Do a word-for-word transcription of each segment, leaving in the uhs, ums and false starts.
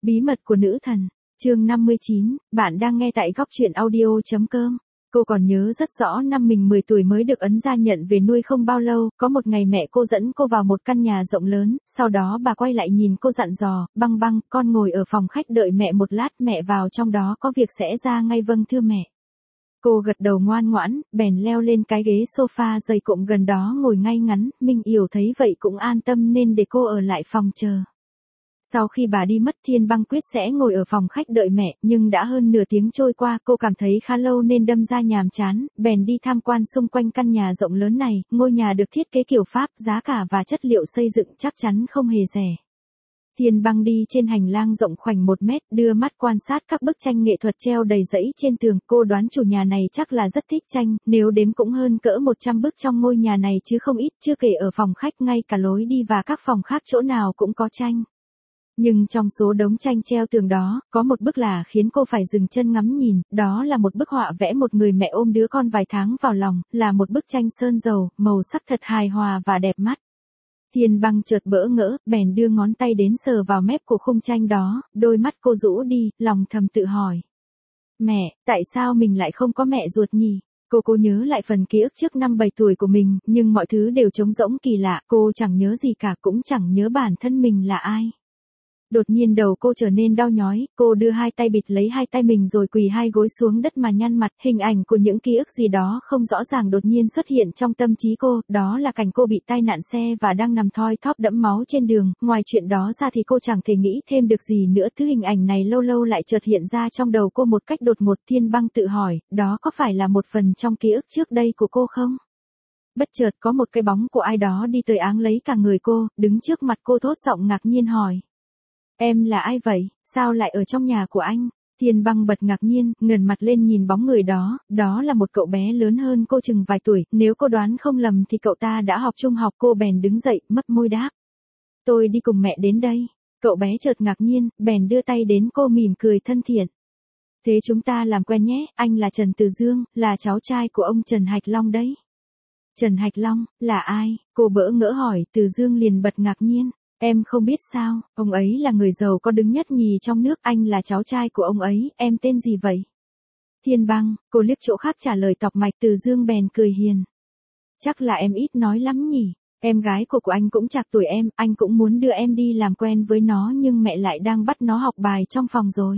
Bí mật của nữ thần, chương năm mươi chín, bạn đang nghe tại góc truyện audio.com. Cô còn nhớ rất rõ năm mình mười tuổi mới được ấn gia nhận về nuôi không bao lâu, có một ngày mẹ cô dẫn cô vào một căn nhà rộng lớn, sau đó bà quay lại nhìn cô dặn dò, băng băng, con ngồi ở phòng khách đợi mẹ một lát, mẹ vào trong đó có việc sẽ ra ngay. Vâng thưa mẹ. Cô gật đầu ngoan ngoãn, bèn leo lên cái ghế sofa dày cộm gần đó ngồi ngay ngắn, Minh Yểu thấy vậy cũng an tâm nên để cô ở lại phòng chờ. Sau khi bà đi mất, Thiên Băng quyết sẽ ngồi ở phòng khách đợi mẹ, nhưng đã hơn nửa tiếng trôi qua, cô cảm thấy khá lâu nên đâm ra nhàm chán, bèn đi tham quan xung quanh căn nhà rộng lớn này. Ngôi nhà được thiết kế kiểu Pháp, giá cả và chất liệu xây dựng chắc chắn không hề rẻ. Thiên Băng đi trên hành lang rộng khoảnh một mét, đưa mắt quan sát các bức tranh nghệ thuật treo đầy rẫy trên tường. Cô đoán chủ nhà này chắc là rất thích tranh, nếu đếm cũng hơn cỡ một trăm bức trong ngôi nhà này chứ không ít, chưa kể ở phòng khách, ngay cả lối đi và các phòng khác chỗ nào cũng có tranh. Nhưng trong số đống tranh treo tường đó, có một bức là khiến cô phải dừng chân ngắm nhìn, đó là một bức họa vẽ một người mẹ ôm đứa con vài tháng vào lòng, là một bức tranh sơn dầu, màu sắc thật hài hòa và đẹp mắt. Thiên Băng chợt bỡ ngỡ, bèn đưa ngón tay đến sờ vào mép của khung tranh đó, đôi mắt cô rũ đi, lòng thầm tự hỏi. Mẹ, tại sao mình lại không có mẹ ruột nhỉ? Cô cô nhớ lại phần ký ức trước năm bảy tuổi của mình, nhưng mọi thứ đều trống rỗng kỳ lạ, cô chẳng nhớ gì cả, cũng chẳng nhớ bản thân mình là ai. Đột nhiên đầu cô trở nên đau nhói, cô đưa hai tay bịt lấy hai tay mình rồi quỳ hai gối xuống đất mà nhăn mặt, hình ảnh của những ký ức gì đó không rõ ràng đột nhiên xuất hiện trong tâm trí cô, đó là cảnh cô bị tai nạn xe và đang nằm thoi thóp đẫm máu trên đường, ngoài chuyện đó ra thì cô chẳng thể nghĩ thêm được gì nữa. Thứ hình ảnh này lâu lâu lại chợt hiện ra trong đầu cô một cách đột ngột. Thiên Băng tự hỏi, đó có phải là một phần trong ký ức trước đây của cô không? Bất chợt có một cái bóng của ai đó đi tới áng lấy cả người cô, đứng trước mặt cô thốt giọng ngạc nhiên hỏi. Em là ai vậy, sao lại ở trong nhà của anh? Thiên Băng bật ngạc nhiên, ngẩng mặt lên nhìn bóng người đó, đó là một cậu bé lớn hơn cô chừng vài tuổi, nếu cô đoán không lầm thì cậu ta đã học trung học. Cô bèn đứng dậy, mấp môi đáp. Tôi đi cùng mẹ đến đây. Cậu bé chợt ngạc nhiên, bèn đưa tay đến cô mỉm cười thân thiện. Thế chúng ta làm quen nhé, anh là Trần Từ Dương, là cháu trai của ông Trần Hạch Long đấy. Trần Hạch Long, là ai? Cô bỡ ngỡ hỏi. Từ Dương liền bật ngạc nhiên. Em không biết sao, ông ấy là người giàu có đứng nhất nhì trong nước, anh là cháu trai của ông ấy, em tên gì vậy? Thiên Băng, cô liếc chỗ khác trả lời tọc mạch. Từ Dương bèn cười hiền. Chắc là em ít nói lắm nhỉ, em gái của của anh cũng chạc tuổi em, anh cũng muốn đưa em đi làm quen với nó nhưng mẹ lại đang bắt nó học bài trong phòng rồi.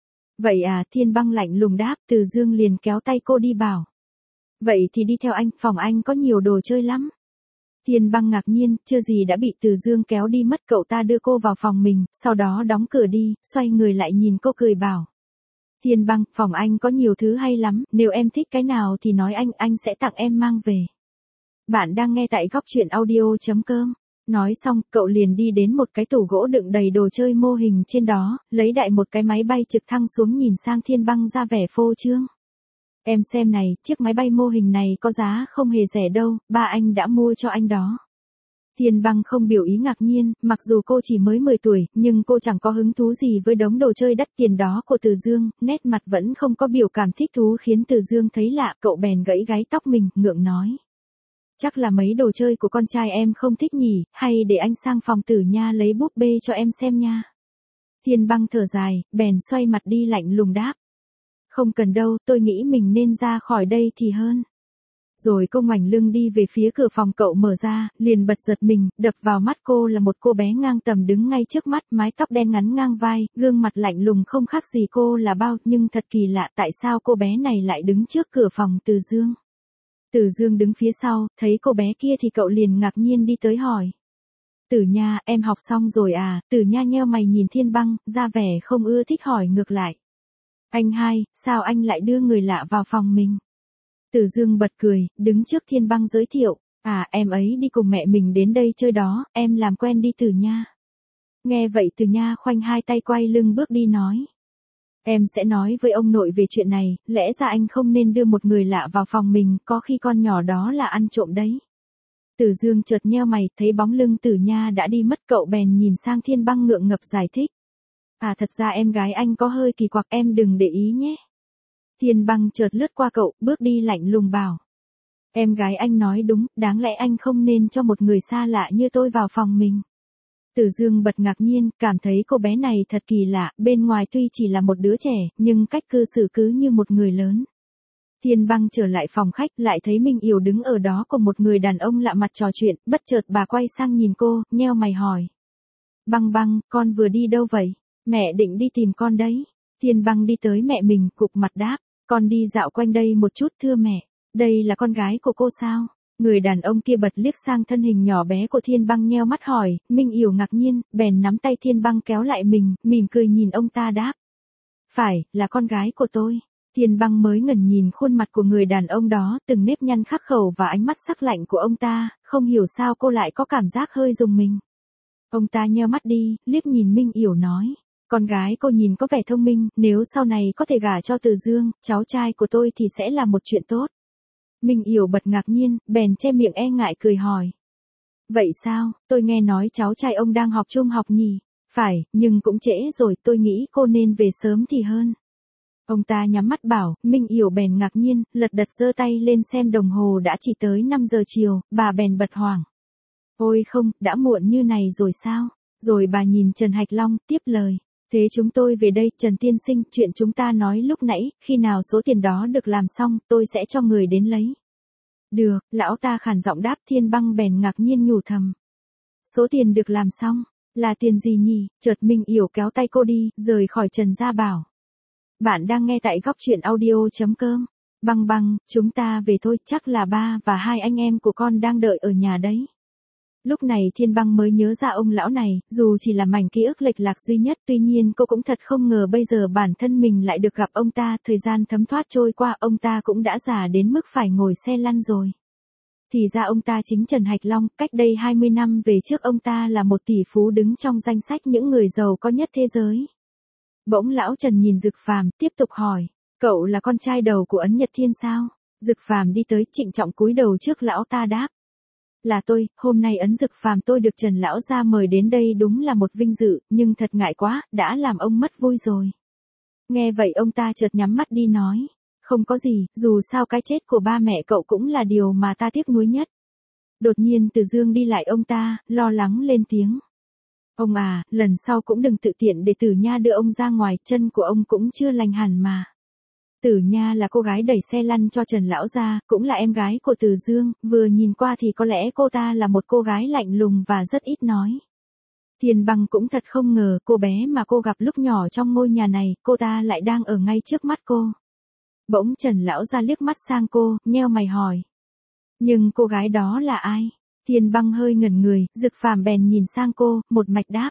Vậy à? Thiên Băng lạnh lùng đáp. Từ Dương liền kéo tay cô đi bảo. Vậy thì đi theo anh, phòng anh có nhiều đồ chơi lắm. Thiên Băng ngạc nhiên, chưa gì đã bị Từ Dương kéo đi mất. Cậu ta đưa cô vào phòng mình, sau đó đóng cửa đi, xoay người lại nhìn cô cười bảo. Thiên Băng, phòng anh có nhiều thứ hay lắm, nếu em thích cái nào thì nói anh, anh sẽ tặng em mang về. Bạn đang nghe tại góc truyện audio.com. Nói xong, cậu liền đi đến một cái tủ gỗ đựng đầy đồ chơi mô hình trên đó, lấy đại một cái máy bay trực thăng xuống, nhìn sang Thiên Băng ra vẻ phô trương. Em xem này, chiếc máy bay mô hình này có giá không hề rẻ đâu, ba anh đã mua cho anh đó. Thiên Băng không biểu ý ngạc nhiên, mặc dù cô chỉ mới mười tuổi, nhưng cô chẳng có hứng thú gì với đống đồ chơi đắt tiền đó của Từ Dương, nét mặt vẫn không có biểu cảm thích thú, khiến Từ Dương thấy lạ, cậu bèn gãy gáy tóc mình, ngượng nói. Chắc là mấy đồ chơi của con trai em không thích nhỉ, hay để anh sang phòng Tử Nha lấy búp bê cho em xem nha. Thiên Băng thở dài, bèn xoay mặt đi lạnh lùng đáp. Không cần đâu, tôi nghĩ mình nên ra khỏi đây thì hơn. Rồi cô ngoảnh lưng đi về phía cửa phòng. Cậu mở ra, liền bật giật mình, đập vào mắt cô là một cô bé ngang tầm đứng ngay trước mắt, mái tóc đen ngắn ngang vai, gương mặt lạnh lùng không khác gì cô là bao, nhưng thật kỳ lạ, tại sao cô bé này lại đứng trước cửa phòng Từ Dương? Từ Dương đứng phía sau, thấy cô bé kia thì cậu liền ngạc nhiên đi tới hỏi. Tử Nha, em học xong rồi à? Tử Nha nheo mày nhìn Thiên Băng, ra vẻ không ưa thích hỏi ngược lại. Anh hai, sao anh lại đưa người lạ vào phòng mình? Từ Dương bật cười, đứng trước Thiên Băng giới thiệu. À, em ấy đi cùng mẹ mình đến đây chơi đó, em làm quen đi Tử Nha. Nghe vậy Tử Nha khoanh hai tay quay lưng bước đi nói. Em sẽ nói với ông nội về chuyện này, lẽ ra anh không nên đưa một người lạ vào phòng mình, có khi con nhỏ đó là ăn trộm đấy. Tử Dương chợt nheo mày, thấy bóng lưng Tử Nha đã đi mất, cậu bèn nhìn sang Thiên Băng ngượng ngập giải thích. À, thật ra em gái anh có hơi kỳ quặc, em đừng để ý nhé. Thiên Băng chợt lướt qua cậu, bước đi lạnh lùng bảo. Em gái anh nói đúng, đáng lẽ anh không nên cho một người xa lạ như tôi vào phòng mình. Từ Dương bật ngạc nhiên, cảm thấy cô bé này thật kỳ lạ, bên ngoài tuy chỉ là một đứa trẻ, nhưng cách cư xử cứ như một người lớn. Thiên Băng trở lại phòng khách, lại thấy Minh Yểu đứng ở đó cùng một người đàn ông lạ mặt trò chuyện, bất chợt bà quay sang nhìn cô, nheo mày hỏi. Băng Băng, con vừa đi đâu vậy? Mẹ định đi tìm con đấy. Thiên Băng đi tới mẹ mình, cụp mặt đáp, con đi dạo quanh đây một chút thưa mẹ. Đây là con gái của cô sao? Người đàn ông kia bật liếc sang thân hình nhỏ bé của Thiên Băng nheo mắt hỏi, Minh Yểu ngạc nhiên, bèn nắm tay Thiên Băng kéo lại mình, mỉm cười nhìn ông ta đáp. Phải, là con gái của tôi. Thiên Băng mới ngẩn nhìn khuôn mặt của người đàn ông đó, từng nếp nhăn khắc khẩu và ánh mắt sắc lạnh của ông ta, không hiểu sao cô lại có cảm giác hơi rùng mình. Ông ta nheo mắt đi, liếc nhìn Minh Yểu nói, con gái cô nhìn có vẻ thông minh, nếu sau này có thể gả cho Từ Dương, cháu trai của tôi thì sẽ là một chuyện tốt. Minh Yểu bật ngạc nhiên, bèn che miệng e ngại cười hỏi. Vậy sao, tôi nghe nói cháu trai ông đang học trung học nhỉ? Phải, nhưng cũng trễ rồi, tôi nghĩ cô nên về sớm thì hơn. Ông ta nhắm mắt bảo, Minh Yểu bèn ngạc nhiên, lật đật giơ tay lên xem đồng hồ đã chỉ tới năm giờ chiều, bà bèn bật hoảng. Ôi không, đã muộn như này rồi sao? Rồi bà nhìn Trần Hạch Long, tiếp lời. Thế chúng tôi về đây, Trần tiên sinh, chuyện chúng ta nói lúc nãy, khi nào số tiền đó được làm xong, tôi sẽ cho người đến lấy. Được, lão ta khàn giọng đáp. Thiên Băng bèn ngạc nhiên nhủ thầm. Số tiền được làm xong, là tiền gì nhỉ? Chợt Minh Yểu kéo tay cô đi, rời khỏi Trần gia bảo. Bạn đang nghe tại góc truyện audio chấm com. Băng Băng, chúng ta về thôi, chắc là ba và hai anh em của con đang đợi ở nhà đấy. Lúc này Thiên Băng mới nhớ ra ông lão này, dù chỉ là mảnh ký ức lệch lạc duy nhất, tuy nhiên cô cũng thật không ngờ bây giờ bản thân mình lại được gặp ông ta, thời gian thấm thoát trôi qua, ông ta cũng đã già đến mức phải ngồi xe lăn rồi. Thì ra ông ta chính Trần Hạch Long, cách đây hai mươi năm về trước ông ta là một tỷ phú đứng trong danh sách những người giàu có nhất thế giới. Bỗng lão Trần nhìn Dực Phàm, tiếp tục hỏi, cậu là con trai đầu của Ấn Nhật Thiên sao? Dực Phàm đi tới, trịnh trọng cúi đầu trước lão ta đáp. Là tôi, hôm nay Ấn Dực Phàm tôi được Trần lão gia mời đến đây đúng là một vinh dự, nhưng thật ngại quá, đã làm ông mất vui rồi. Nghe vậy ông ta chợt nhắm mắt đi nói, không có gì, dù sao cái chết của ba mẹ cậu cũng là điều mà ta tiếc nuối nhất. Đột nhiên Từ Dương đi lại ông ta, lo lắng lên tiếng. Ông à, lần sau cũng đừng tự tiện để Tử Nha đưa ông ra ngoài, chân của ông cũng chưa lành hẳn mà. Tử Nha là cô gái đẩy xe lăn cho Trần lão gia, cũng là em gái của Từ Dương, vừa nhìn qua thì có lẽ cô ta là một cô gái lạnh lùng và rất ít nói. Thiên Băng cũng thật không ngờ, cô bé mà cô gặp lúc nhỏ trong ngôi nhà này, cô ta lại đang ở ngay trước mắt cô. Bỗng Trần lão gia liếc mắt sang cô, nheo mày hỏi. Nhưng cô gái đó là ai? Thiên Băng hơi ngẩn người, Dực Phàm bèn nhìn sang cô, một mạch đáp.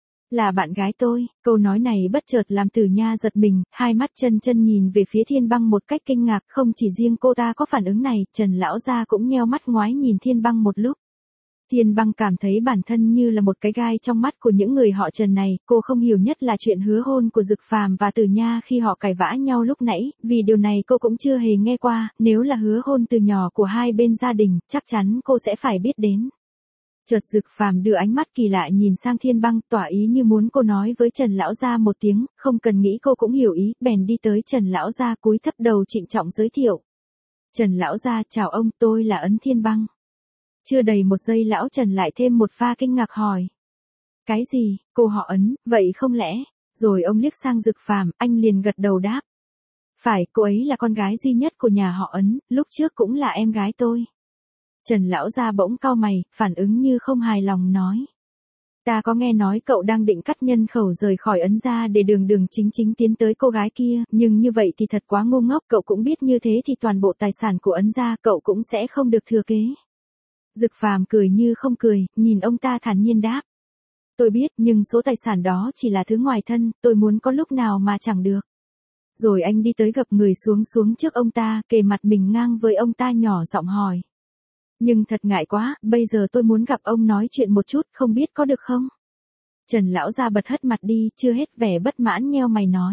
Là bạn gái tôi. Câu nói này bất chợt làm Tử Nha giật mình, hai mắt chân chân nhìn về phía Thiên Băng một cách kinh ngạc, không chỉ riêng cô ta có phản ứng này, Trần lão gia cũng nheo mắt ngoái nhìn Thiên Băng một lúc. Thiên Băng cảm thấy bản thân như là một cái gai trong mắt của những người họ Trần này, cô không hiểu nhất là chuyện hứa hôn của Dực Phàm và Tử Nha khi họ cãi vã nhau lúc nãy, vì điều này cô cũng chưa hề nghe qua, nếu là hứa hôn từ nhỏ của hai bên gia đình, chắc chắn cô sẽ phải biết đến. Chợt Dực Phàm đưa ánh mắt kỳ lạ nhìn sang Thiên Băng, tỏa ý như muốn cô nói với Trần lão gia một tiếng, không cần nghĩ cô cũng hiểu ý, bèn đi tới Trần lão gia cúi thấp đầu trịnh trọng giới thiệu. Trần lão gia, chào ông, tôi là Ấn Thiên Băng. Chưa đầy một giây lão Trần lại thêm một pha kinh ngạc hỏi. Cái gì, cô họ Ấn, vậy không lẽ? Rồi ông liếc sang Dực Phàm, anh liền gật đầu đáp. Phải, cô ấy là con gái duy nhất của nhà họ Ấn, lúc trước cũng là em gái tôi. Trần lão gia bỗng cau mày, phản ứng như không hài lòng nói. Ta có nghe nói cậu đang định cắt nhân khẩu rời khỏi Ấn gia để đường đường chính chính tiến tới cô gái kia, nhưng như vậy thì thật quá ngu ngốc, cậu cũng biết như thế thì toàn bộ tài sản của Ấn gia cậu cũng sẽ không được thừa kế. Dực Phàm cười như không cười, nhìn ông ta thản nhiên đáp. Tôi biết, nhưng số tài sản đó chỉ là thứ ngoài thân, tôi muốn có lúc nào mà chẳng được. Rồi anh đi tới gập người xuống xuống trước ông ta, kề mặt mình ngang với ông ta nhỏ giọng hỏi. Nhưng thật ngại quá, bây giờ tôi muốn gặp ông nói chuyện một chút, không biết có được không? Trần lão gia bật hất mặt đi, chưa hết vẻ bất mãn nheo mày nói.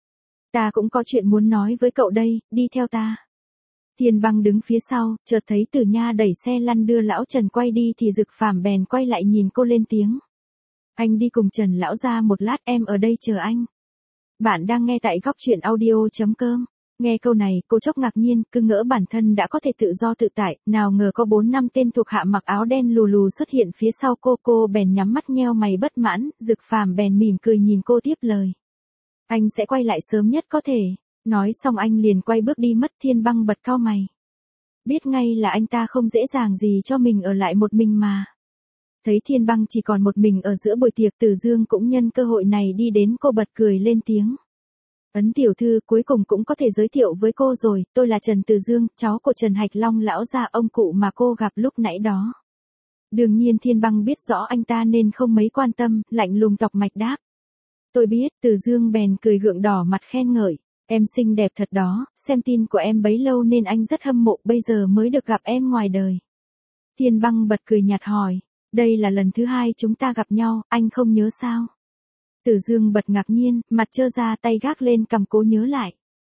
Ta cũng có chuyện muốn nói với cậu đây, đi theo ta. Thiên Băng đứng phía sau, chợt thấy Tử Nha đẩy xe lăn đưa lão Trần quay đi thì Dực Phàm bèn quay lại nhìn cô lên tiếng. Anh đi cùng Trần lão gia một lát, em ở đây chờ anh. Bạn đang nghe tại góc truyện audio chấm com. Nghe câu này, cô chốc ngạc nhiên, cứ ngỡ bản thân đã có thể tự do tự tại, nào ngờ có bốn năm tên thuộc hạ mặc áo đen lù lù xuất hiện phía sau cô, cô bèn nhắm mắt nheo mày bất mãn, Dực Phàm bèn mỉm cười nhìn cô tiếp lời. Anh sẽ quay lại sớm nhất có thể. Nói xong anh liền quay bước đi mất. Thiên Băng bật cau mày. Biết ngay là anh ta không dễ dàng gì cho mình ở lại một mình mà. Thấy Thiên Băng chỉ còn một mình ở giữa buổi tiệc, Từ Dương cũng nhân cơ hội này đi đến, cô bật cười lên tiếng. Ấn tiểu thư, cuối cùng cũng có thể giới thiệu với cô rồi, tôi là Trần Từ Dương, cháu của Trần Hạch Long lão gia, ông cụ mà cô gặp lúc nãy đó. Đương nhiên Thiên Băng biết rõ anh ta nên không mấy quan tâm, lạnh lùng tọc mạch đáp. Tôi biết. Từ Dương bèn cười gượng đỏ mặt khen ngợi. Em xinh đẹp thật đó, xem tin của em bấy lâu nên anh rất hâm mộ, bây giờ mới được gặp em ngoài đời. Thiên Băng bật cười nhạt hỏi. Đây là lần thứ hai chúng ta gặp nhau, anh không nhớ sao? Từ Dương bật ngạc nhiên, mặt trơ ra, tay gác lên cằm cố nhớ lại.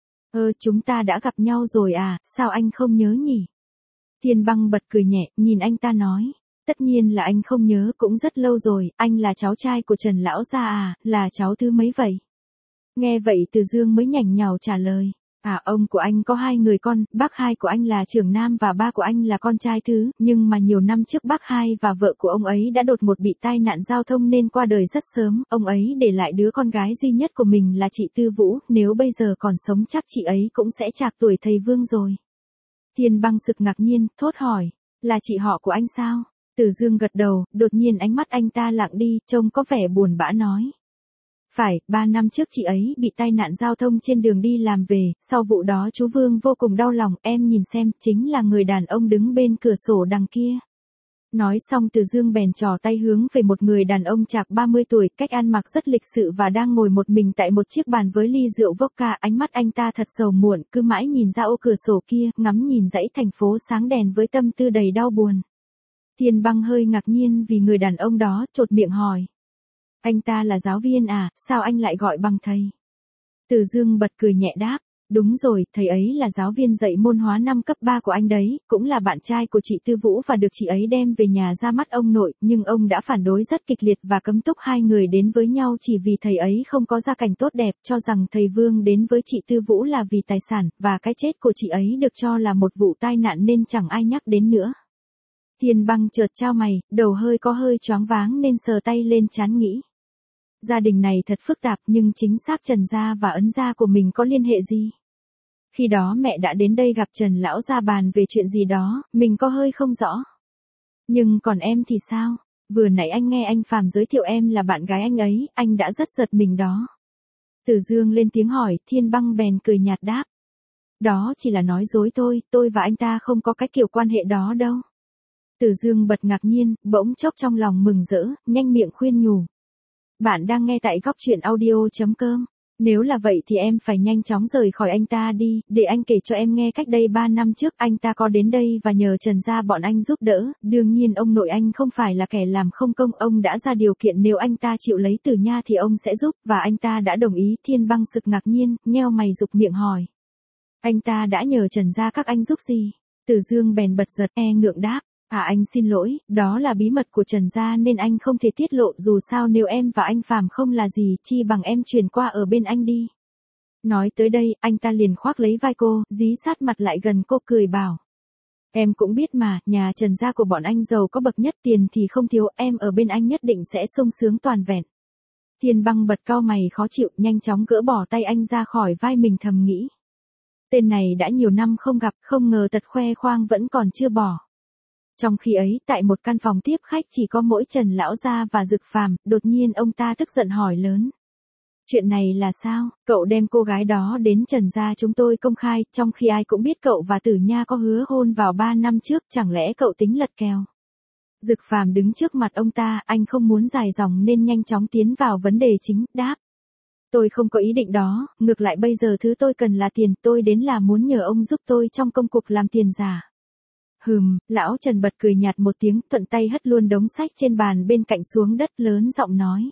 Ơ, chúng ta đã gặp nhau rồi à, sao anh không nhớ nhỉ? Thiên Băng bật cười nhẹ, nhìn anh ta nói. Tất nhiên là anh không nhớ, cũng rất lâu rồi, anh là cháu trai của Trần lão gia à, là cháu thứ mấy vậy? Nghe vậy Từ Dương mới nhảnh nhào trả lời. À, ông của anh có hai người con, bác hai của anh là trưởng nam và ba của anh là con trai thứ, nhưng mà nhiều năm trước bác hai và vợ của ông ấy đã đột ngột bị tai nạn giao thông nên qua đời rất sớm, ông ấy để lại đứa con gái duy nhất của mình là chị Tư Vũ, nếu bây giờ còn sống chắc chị ấy cũng sẽ trạc tuổi thầy Vương rồi. Thiên Băng sực ngạc nhiên, thốt hỏi, là chị họ của anh sao? Từ Dương gật đầu, đột nhiên ánh mắt anh ta lặng đi, trông có vẻ buồn bã nói. Phải, ba năm trước chị ấy bị tai nạn giao thông trên đường đi làm về, sau vụ đó chú Vương vô cùng đau lòng, em nhìn xem, chính là người đàn ông đứng bên cửa sổ đằng kia. Nói xong Từ Dương bèn trò tay hướng về một người đàn ông chạc ba mươi tuổi, cách ăn mặc rất lịch sự và đang ngồi một mình tại một chiếc bàn với ly rượu vodka, ánh mắt anh ta thật sầu muộn, cứ mãi nhìn ra ô cửa sổ kia, ngắm nhìn dãy thành phố sáng đèn với tâm tư đầy đau buồn. Thiên Băng hơi ngạc nhiên vì người đàn ông đó, chột miệng hỏi. Anh ta là giáo viên à, sao anh lại gọi bằng thầy? Từ Dương bật cười nhẹ đáp, đúng rồi, thầy ấy là giáo viên dạy môn hóa năm cấp ba của anh đấy, cũng là bạn trai của chị Tư Vũ và được chị ấy đem về nhà ra mắt ông nội, nhưng ông đã phản đối rất kịch liệt và cấm túc hai người đến với nhau chỉ vì thầy ấy không có gia cảnh tốt đẹp, cho rằng thầy Vương đến với chị Tư Vũ là vì tài sản, và cái chết của chị ấy được cho là một vụ tai nạn nên chẳng ai nhắc đến nữa. Thiên Băng chợt chau mày, đầu hơi có hơi choáng váng nên sờ tay lên trán nghĩ. Gia đình này thật phức tạp, nhưng chính xác Trần gia và Ấn gia của mình có liên hệ gì? Khi đó mẹ đã đến đây gặp Trần lão gia bàn về chuyện gì đó, mình có hơi không rõ. Nhưng còn em thì sao? Vừa nãy anh nghe anh Phàm giới thiệu em là bạn gái anh ấy, anh đã rất giật mình đó. Từ Dương lên tiếng hỏi, Thiên Băng bèn cười nhạt đáp. Đó chỉ là nói dối thôi, tôi và anh ta không có cái kiểu quan hệ đó đâu. Từ Dương bật ngạc nhiên, bỗng chốc trong lòng mừng rỡ, nhanh miệng khuyên nhủ. Bạn đang nghe tại góc truyện audio chấm com. Nếu là vậy thì em phải nhanh chóng rời khỏi anh ta đi, để anh kể cho em nghe cách đây ba năm trước anh ta có đến đây và nhờ Trần gia bọn anh giúp đỡ, đương nhiên ông nội anh không phải là kẻ làm không công, ông đã ra điều kiện nếu anh ta chịu lấy Tử Nha thì ông sẽ giúp, và anh ta đã đồng ý. Thiên Băng sực ngạc nhiên, nheo mày rục miệng hỏi. Anh ta đã nhờ Trần gia các anh giúp gì? Từ Dương bèn bật giật, e ngượng đáp. À, anh xin lỗi, đó là bí mật của Trần gia nên anh không thể tiết lộ, dù sao nếu em và anh Phàm không là gì, chi bằng em chuyển qua ở bên anh đi. Nói tới đây, anh ta liền khoác lấy vai cô, dí sát mặt lại gần cô cười bảo. Em cũng biết mà, nhà Trần gia của bọn anh giàu có bậc nhất, tiền thì không thiếu, em ở bên anh nhất định sẽ sung sướng toàn vẹn. Thiên Băng bật cau mày khó chịu, nhanh chóng gỡ bỏ tay anh ra khỏi vai mình thầm nghĩ. Tên này đã nhiều năm không gặp, không ngờ tật khoe khoang vẫn còn chưa bỏ. Trong khi ấy, tại một căn phòng tiếp khách chỉ có mỗi Trần lão gia và Dực Phàm, đột nhiên ông ta tức giận hỏi lớn. Chuyện này là sao? Cậu đem cô gái đó đến Trần gia chúng tôi công khai, trong khi ai cũng biết cậu và Tử Nha có hứa hôn vào ba năm trước, chẳng lẽ cậu tính lật kèo? Dực Phàm đứng trước mặt ông ta, anh không muốn dài dòng nên nhanh chóng tiến vào vấn đề chính, đáp. Tôi không có ý định đó, ngược lại bây giờ thứ tôi cần là tiền, tôi đến là muốn nhờ ông giúp tôi trong công cuộc làm tiền giả. Hừm, lão Trần bật cười nhạt một tiếng, thuận tay hất luôn đống sách trên bàn bên cạnh xuống đất, lớn giọng nói.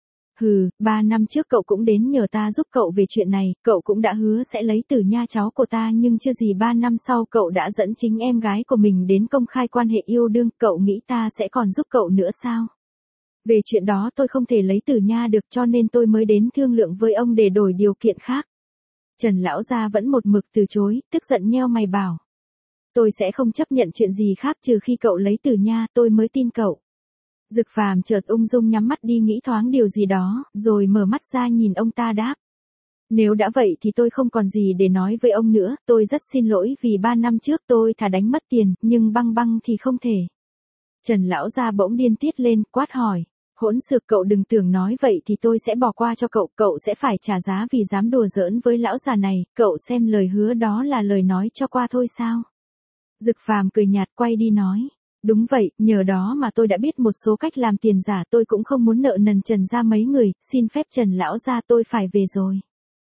Hừ, ba năm trước cậu cũng đến nhờ ta giúp cậu về chuyện này, cậu cũng đã hứa sẽ lấy Tử Nha cháu của ta, nhưng chưa gì ba năm sau cậu đã dẫn chính em gái của mình đến công khai quan hệ yêu đương, cậu nghĩ ta sẽ còn giúp cậu nữa sao? Về chuyện đó tôi không thể lấy Tử Nha được cho nên tôi mới đến thương lượng với ông để đổi điều kiện khác. Trần lão gia vẫn một mực từ chối, tức giận nheo mày bảo. Tôi sẽ không chấp nhận chuyện gì khác trừ khi cậu lấy Tử Nha, tôi mới tin cậu. Dực Phàm chợt ung dung nhắm mắt đi nghĩ thoáng điều gì đó, rồi mở mắt ra nhìn ông ta đáp. Nếu đã vậy thì tôi không còn gì để nói với ông nữa, tôi rất xin lỗi vì ba năm trước tôi thà đánh mất tiền, nhưng băng băng thì không thể. Trần lão gia bỗng điên tiết lên, quát hỏi. Hỗn xược, cậu đừng tưởng nói vậy thì tôi sẽ bỏ qua cho cậu, cậu sẽ phải trả giá vì dám đùa giỡn với lão già này, cậu xem lời hứa đó là lời nói cho qua thôi sao? Dực Phàm cười nhạt quay đi nói. Đúng vậy, nhờ đó mà tôi đã biết một số cách làm tiền giả, tôi cũng không muốn nợ nần Trần gia mấy người, xin phép Trần lão gia tôi phải về rồi.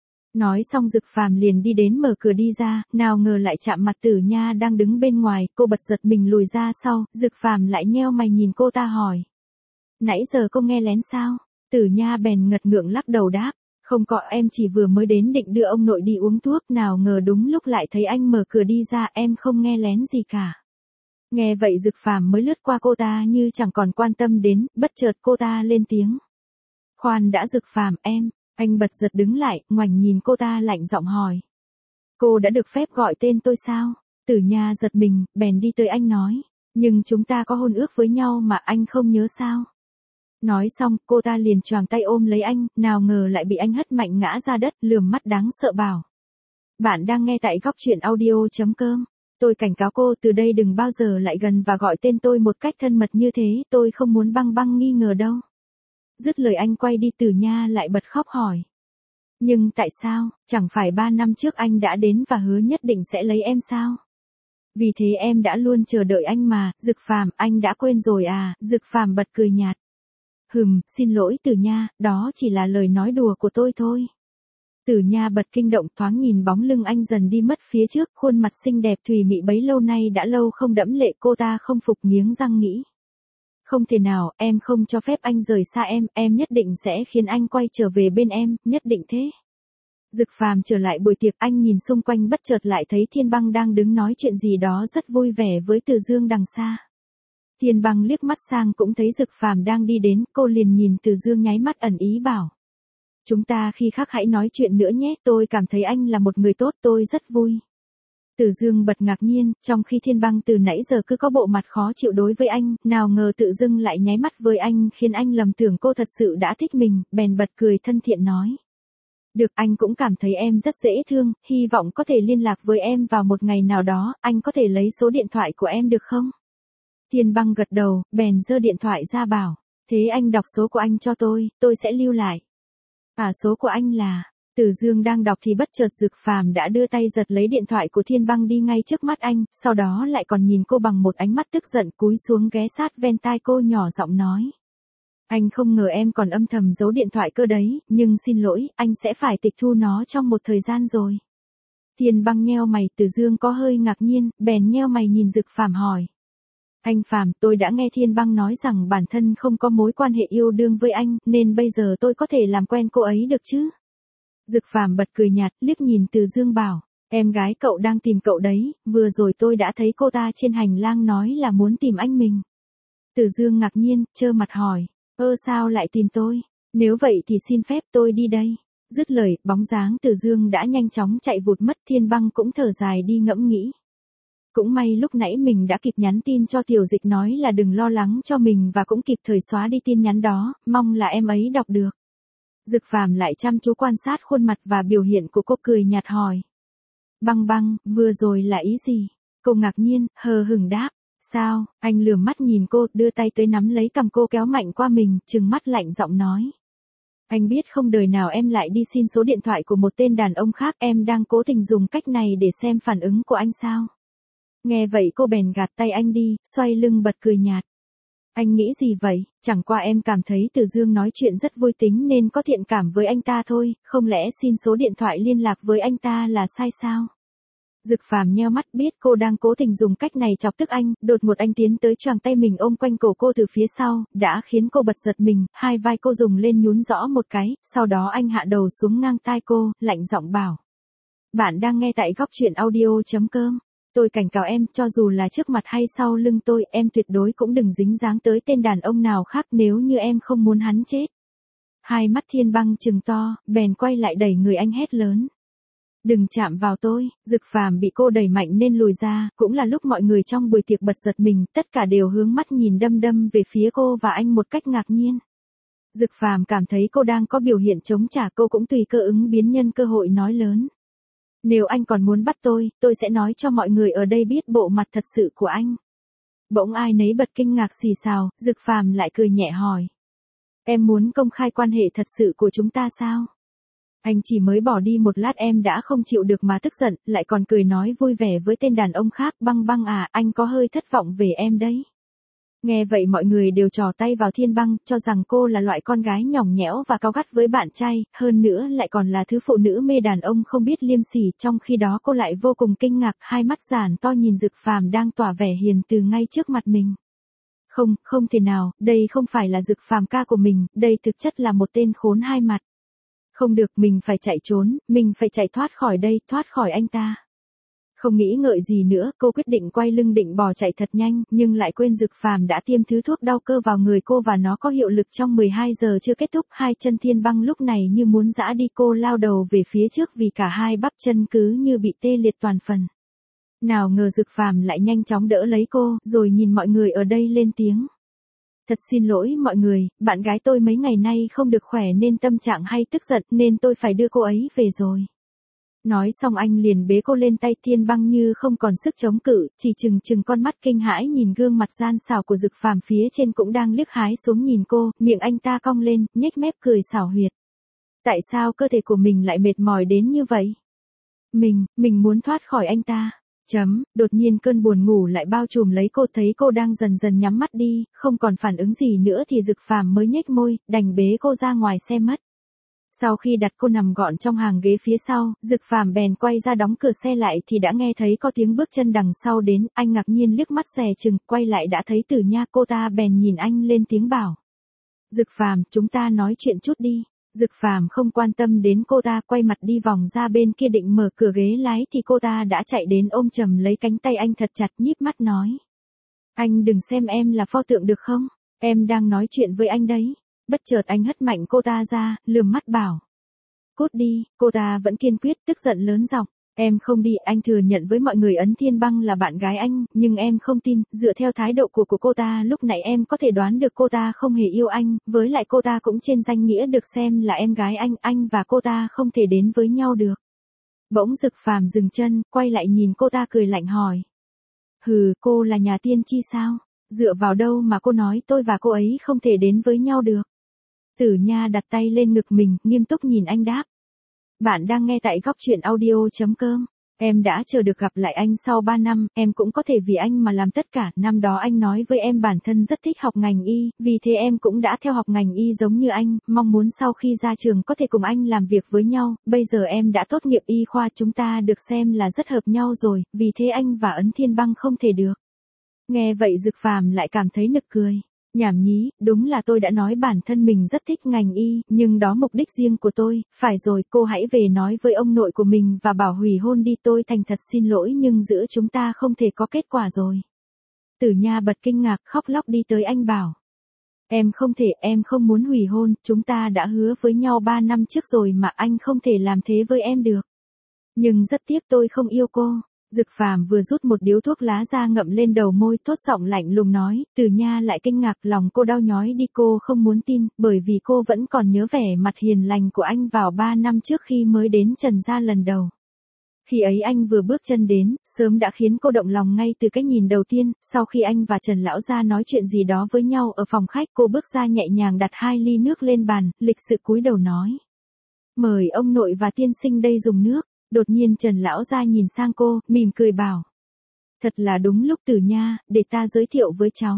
Nói xong Dực Phàm liền đi đến mở cửa đi ra, nào ngờ lại chạm mặt Tử Nha đang đứng bên ngoài, cô bật giật mình lùi ra sau, Dực Phàm lại nheo mày nhìn cô ta hỏi. Nãy giờ cô nghe lén sao? Tử Nha bèn ngật ngượng lắc đầu đáp. Không có, em chỉ vừa mới đến định đưa ông nội đi uống thuốc, nào ngờ đúng lúc lại thấy anh mở cửa đi ra, em không nghe lén gì cả. Nghe vậy Dực Phàm mới lướt qua cô ta như chẳng còn quan tâm đến, bất chợt cô ta lên tiếng. Khoan đã Dực Phàm, em, anh bật giật đứng lại, ngoảnh nhìn cô ta lạnh giọng hỏi. Cô đã được phép gọi tên tôi sao? Tử Nha giật mình, bèn đi tới anh nói. Nhưng chúng ta có hôn ước với nhau mà anh không nhớ sao? Nói xong, cô ta liền choàng tay ôm lấy anh, nào ngờ lại bị anh hất mạnh ngã ra đất, lườm mắt đáng sợ bảo. Bạn đang nghe tại góc truyện audio.com. Tôi cảnh cáo cô từ đây đừng bao giờ lại gần và gọi tên tôi một cách thân mật như thế, tôi không muốn băng băng nghi ngờ đâu. Dứt lời anh quay đi, Tử Nha lại bật khóc hỏi. Nhưng tại sao, chẳng phải ba năm trước anh đã đến và hứa nhất định sẽ lấy em sao? Vì thế em đã luôn chờ đợi anh mà, Dực Phàm, anh đã quên rồi à? Dực Phàm bật cười nhạt. Hừm, xin lỗi Tử Nha, đó chỉ là lời nói đùa của tôi thôi. Tử Nha bật kinh động, thoáng nhìn bóng lưng anh dần đi mất phía trước, khuôn mặt xinh đẹp thùy mị bấy lâu nay đã lâu không đẫm lệ, cô ta không phục nghiến răng nghĩ. Không thể nào, em không cho phép anh rời xa em, em nhất định sẽ khiến anh quay trở về bên em, nhất định thế. Dực Phàm trở lại buổi tiệc, anh nhìn xung quanh bất chợt lại thấy Thiên Băng đang đứng nói chuyện gì đó rất vui vẻ với Từ Dương đằng xa. Thiên Băng liếc mắt sang cũng thấy Dực Phàm đang đi đến, cô liền nhìn Từ Dương nháy mắt ẩn ý bảo. Chúng ta khi khác hãy nói chuyện nữa nhé, tôi cảm thấy anh là một người tốt, tôi rất vui. Từ Dương bật ngạc nhiên, trong khi Thiên Băng từ nãy giờ cứ có bộ mặt khó chịu đối với anh, nào ngờ tự dưng lại nháy mắt với anh khiến anh lầm tưởng cô thật sự đã thích mình, bèn bật cười thân thiện nói. Được, anh cũng cảm thấy em rất dễ thương, hy vọng có thể liên lạc với em vào một ngày nào đó, anh có thể lấy số điện thoại của em được không? Thiên Băng gật đầu, bèn giơ điện thoại ra bảo, thế anh đọc số của anh cho tôi, tôi sẽ lưu lại. À, số của anh là... Từ Dương đang đọc thì bất chợt Dực Phàm đã đưa tay giật lấy điện thoại của Thiên Băng đi ngay trước mắt anh, sau đó lại còn nhìn cô bằng một ánh mắt tức giận, cúi xuống ghé sát ven tai cô nhỏ giọng nói. Anh không ngờ em còn âm thầm giấu điện thoại cơ đấy, nhưng xin lỗi, anh sẽ phải tịch thu nó trong một thời gian rồi. Thiên Băng nheo mày, Từ Dương có hơi ngạc nhiên, bèn nheo mày nhìn Dực Phàm hỏi. Anh Phàm, tôi đã nghe Thiên Băng nói rằng bản thân không có mối quan hệ yêu đương với anh, nên bây giờ tôi có thể làm quen cô ấy được chứ? Dực Phàm bật cười nhạt, liếc nhìn Từ Dương bảo, em gái cậu đang tìm cậu đấy, vừa rồi tôi đã thấy cô ta trên hành lang nói là muốn tìm anh mình. Từ Dương ngạc nhiên, trơ mặt hỏi, ơ sao lại tìm tôi, nếu vậy thì xin phép tôi đi đây. Dứt lời, bóng dáng Từ Dương đã nhanh chóng chạy vụt mất, Thiên Băng cũng thở dài đi ngẫm nghĩ. Cũng may lúc nãy mình đã kịp nhắn tin cho Tiểu Dịch nói là đừng lo lắng cho mình và cũng kịp thời xóa đi tin nhắn đó, mong là em ấy đọc được. Dực Phàm lại chăm chú quan sát khuôn mặt và biểu hiện của cô, cười nhạt hỏi. Băng Băng, vừa rồi là ý gì? Cô ngạc nhiên, hờ hững đáp. Sao? Anh lườm mắt nhìn cô, đưa tay tới nắm lấy cằm cô kéo mạnh qua mình, trừng mắt lạnh giọng nói. Anh biết không, đời nào em lại đi xin số điện thoại của một tên đàn ông khác, em đang cố tình dùng cách này để xem phản ứng của anh sao? Nghe vậy cô bèn gạt tay anh đi, xoay lưng bật cười nhạt. Anh nghĩ gì vậy? Chẳng qua em cảm thấy Từ Dương nói chuyện rất vui tính nên có thiện cảm với anh ta thôi, không lẽ xin số điện thoại liên lạc với anh ta là sai sao? Dực Phàm nheo mắt, biết cô đang cố tình dùng cách này chọc tức anh, đột ngột anh tiến tới choàng tay mình ôm quanh cổ cô từ phía sau, đã khiến cô bật giật mình, hai vai cô dùng lên nhún rõ một cái, sau đó anh hạ đầu xuống ngang tai cô, lạnh giọng bảo. Bạn đang nghe tại góc truyện audio.com. Tôi cảnh cáo em, cho dù là trước mặt hay sau lưng tôi, em tuyệt đối cũng đừng dính dáng tới tên đàn ông nào khác nếu như em không muốn hắn chết. Hai mắt Thiên Băng trừng to, bèn quay lại đẩy người anh hét lớn. Đừng chạm vào tôi, Dực Phàm bị cô đẩy mạnh nên lùi ra, cũng là lúc mọi người trong buổi tiệc bật giật mình, tất cả đều hướng mắt nhìn đăm đăm về phía cô và anh một cách ngạc nhiên. Dực Phàm cảm thấy cô đang có biểu hiện chống trả, cô cũng tùy cơ ứng biến nhân cơ hội nói lớn. Nếu anh còn muốn bắt tôi, tôi sẽ nói cho mọi người ở đây biết bộ mặt thật sự của anh. Bỗng ai nấy bật kinh ngạc xì xào, Dực Phàm lại cười nhẹ hỏi. Em muốn công khai quan hệ thật sự của chúng ta sao? Anh chỉ mới bỏ đi một lát em đã không chịu được mà tức giận, lại còn cười nói vui vẻ với tên đàn ông khác. Băng Băng à, anh có hơi thất vọng về em đấy. Nghe vậy mọi người đều trò tay vào Thiên Băng, cho rằng cô là loại con gái nhõng nhẽo và cáu gắt với bạn trai, hơn nữa lại còn là thứ phụ nữ mê đàn ông không biết liêm sỉ. Trong khi đó cô lại vô cùng kinh ngạc, hai mắt giản to nhìn Dực Phàm đang tỏa vẻ hiền từ ngay trước mặt mình. Không, không thể nào, đây không phải là Dực Phàm ca của mình, đây thực chất là một tên khốn hai mặt. Không được, mình phải chạy trốn, mình phải chạy thoát khỏi đây, thoát khỏi anh ta. Không nghĩ ngợi gì nữa, cô quyết định quay lưng định bỏ chạy thật nhanh, nhưng lại quên Dực Phàm đã tiêm thứ thuốc đau cơ vào người cô và nó có hiệu lực trong mười hai giờ chưa kết thúc. Hai chân Thiên Băng lúc này như muốn giã đi, cô lao đầu về phía trước vì cả hai bắp chân cứ như bị tê liệt toàn phần. Nào ngờ Dực Phàm lại nhanh chóng đỡ lấy cô, rồi nhìn mọi người ở đây lên tiếng. Thật xin lỗi mọi người, bạn gái tôi mấy ngày nay không được khỏe nên tâm trạng hay tức giận nên tôi phải đưa cô ấy về rồi. Nói xong anh liền bế cô lên tay. Thiên Băng như không còn sức chống cự, chỉ chừng chừng con mắt kinh hãi nhìn gương mặt gian xảo của Dực Phàm phía trên cũng đang liếc hái xuống nhìn cô, miệng anh ta cong lên, nhếch mép cười xảo huyệt. Tại sao cơ thể của mình lại mệt mỏi đến như vậy? Mình, mình muốn thoát khỏi anh ta. Chấm, đột nhiên cơn buồn ngủ lại bao trùm lấy cô, thấy cô đang dần dần nhắm mắt đi, không còn phản ứng gì nữa thì Dực Phàm mới nhếch môi, đành bế cô ra ngoài xe mất. Sau khi đặt cô nằm gọn trong hàng ghế phía sau, Dực Phàm bèn quay ra đóng cửa xe lại thì đã nghe thấy có tiếng bước chân đằng sau đến, anh ngạc nhiên liếc mắt dè chừng, quay lại đã thấy Tử Nha, cô ta bèn nhìn anh lên tiếng bảo. Dực Phàm, chúng ta nói chuyện chút đi. Dực Phàm không quan tâm đến cô ta, quay mặt đi vòng ra bên kia định mở cửa ghế lái thì cô ta đã chạy đến ôm chầm lấy cánh tay anh thật chặt, nhíp mắt nói. Anh đừng xem em là pho tượng được không? Em đang nói chuyện với anh đấy. Bất chợt anh hất mạnh cô ta ra, lườm mắt bảo. Cút đi, cô ta vẫn kiên quyết, tức giận lớn giọng. Em không đi, anh thừa nhận với mọi người Ấn Thiên Băng là bạn gái anh, nhưng em không tin, dựa theo thái độ của của cô ta lúc nãy em có thể đoán được cô ta không hề yêu anh, với lại cô ta cũng trên danh nghĩa được xem là em gái anh, anh và cô ta không thể đến với nhau được. Bỗng Dực Phàm dừng chân, quay lại nhìn cô ta cười lạnh hỏi. Hừ, cô là nhà tiên tri sao? Dựa vào đâu mà cô nói tôi và cô ấy không thể đến với nhau được? Tử Nha đặt tay lên ngực mình, nghiêm túc nhìn anh đáp. Bạn đang nghe tại góc truyện audio chấm com. Em đã chờ được gặp lại anh sau ba năm, em cũng có thể vì anh mà làm tất cả. Năm đó anh nói với em bản thân rất thích học ngành y, vì thế em cũng đã theo học ngành y giống như anh, mong muốn sau khi ra trường có thể cùng anh làm việc với nhau. Bây giờ em đã tốt nghiệp y khoa, chúng ta được xem là rất hợp nhau rồi, vì thế anh và Ấn Thiên Băng không thể được. Nghe vậy Dực Phàm lại cảm thấy nực cười. Nhảm nhí, đúng là tôi đã nói bản thân mình rất thích ngành y, nhưng đó mục đích riêng của tôi. Phải rồi, cô hãy về nói với ông nội của mình và bảo hủy hôn đi. Tôi thành thật xin lỗi nhưng giữa chúng ta không thể có kết quả rồi. Tử Nha bật kinh ngạc, khóc lóc đi tới anh bảo. Em không thể, em không muốn hủy hôn, chúng ta đã hứa với nhau ba năm trước rồi mà anh không thể làm thế với em được. Nhưng rất tiếc tôi không yêu cô. Dực Phàm vừa rút một điếu thuốc lá ra ngậm lên đầu môi, thốt giọng lạnh lùng nói. Tử Nha lại kinh ngạc, lòng cô đau nhói đi, cô không muốn tin, bởi vì cô vẫn còn nhớ vẻ mặt hiền lành của anh vào ba năm trước khi mới đến Trần gia lần đầu. Khi ấy anh vừa bước chân đến, sớm đã khiến cô động lòng ngay từ cái nhìn đầu tiên. Sau khi anh và Trần lão gia nói chuyện gì đó với nhau ở phòng khách, cô bước ra nhẹ nhàng đặt hai ly nước lên bàn, lịch sự cúi đầu nói. Mời ông nội và tiên sinh đây dùng nước. Đột nhiên Trần lão gia nhìn sang cô, mỉm cười bảo. Thật là đúng lúc Tử Nha, để ta giới thiệu với cháu.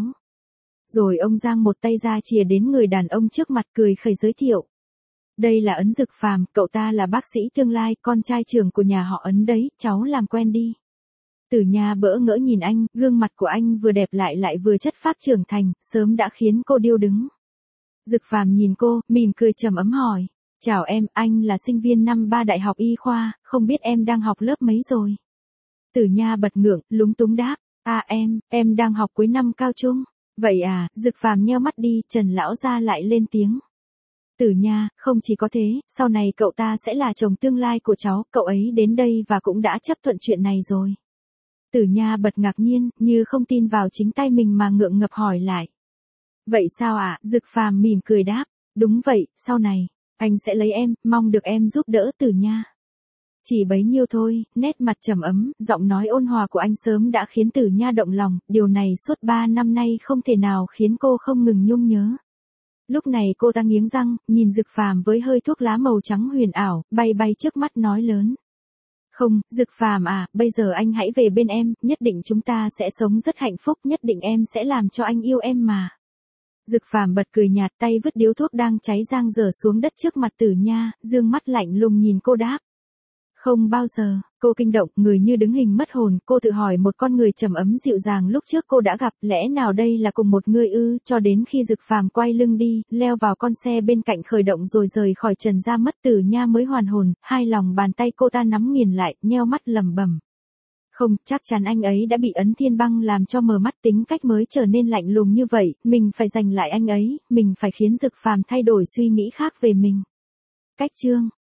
Rồi ông giang một tay ra chìa đến người đàn ông trước mặt, cười khẩy giới thiệu. Đây là Ấn Dực Phàm, cậu ta là bác sĩ tương lai, con trai trưởng của nhà họ Ấn đấy, cháu làm quen đi. Tử Nha bỡ ngỡ nhìn anh, gương mặt của anh vừa đẹp lại lại vừa chất phác trưởng thành, sớm đã khiến cô điêu đứng. Dực Phàm nhìn cô, mỉm cười trầm ấm hỏi. Chào em, anh là sinh viên năm ba đại học y khoa, không biết em đang học lớp mấy rồi? Tử Nha bật ngượng, lúng túng đáp. À em, em đang học cuối năm cao trung. Vậy à, Dực Phàm nheo mắt đi, Trần lão gia lại lên tiếng. Tử Nha, không chỉ có thế, sau này cậu ta sẽ là chồng tương lai của cháu, cậu ấy đến đây và cũng đã chấp thuận chuyện này rồi. Tử Nha bật ngạc nhiên, như không tin vào chính tay mình mà ngượng ngập hỏi lại. Vậy sao ạ? À? Dực Phàm mỉm cười đáp. Đúng vậy, sau này, anh sẽ lấy em, mong được em giúp đỡ Tử Nha. Chỉ bấy nhiêu thôi, nét mặt trầm ấm, giọng nói ôn hòa của anh sớm đã khiến Tử Nha động lòng, điều này suốt ba năm nay không thể nào khiến cô không ngừng nhung nhớ. Lúc này cô ta nghiến răng, nhìn Dực Phàm với hơi thuốc lá màu trắng huyền ảo, bay bay trước mắt nói lớn. Không, Dực Phàm à, bây giờ anh hãy về bên em, nhất định chúng ta sẽ sống rất hạnh phúc, nhất định em sẽ làm cho anh yêu em mà. Dực Phàm bật cười nhạt, tay vứt điếu thuốc đang cháy giang dở xuống đất trước mặt Tử Nha, dương mắt lạnh lùng nhìn cô đáp. Không bao giờ, cô kinh động, người như đứng hình mất hồn, cô tự hỏi một con người trầm ấm dịu dàng lúc trước cô đã gặp, lẽ nào đây là cùng một người ư, cho đến khi Dực Phàm quay lưng đi, leo vào con xe bên cạnh khởi động rồi rời khỏi trần ra mất, Tử Nha mới hoàn hồn, hai lòng bàn tay cô ta nắm nghiền lại, nheo mắt lẩm bẩm. Không, chắc chắn anh ấy đã bị ấn thiên băng làm cho mờ mắt, tính cách mới trở nên lạnh lùng như vậy, mình phải giành lại anh ấy, mình phải khiến Dực Phàm thay đổi suy nghĩ khác về mình. Cách chương